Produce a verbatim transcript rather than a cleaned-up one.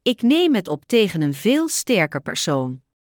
Ik neem het op tegen een veel sterker persoon.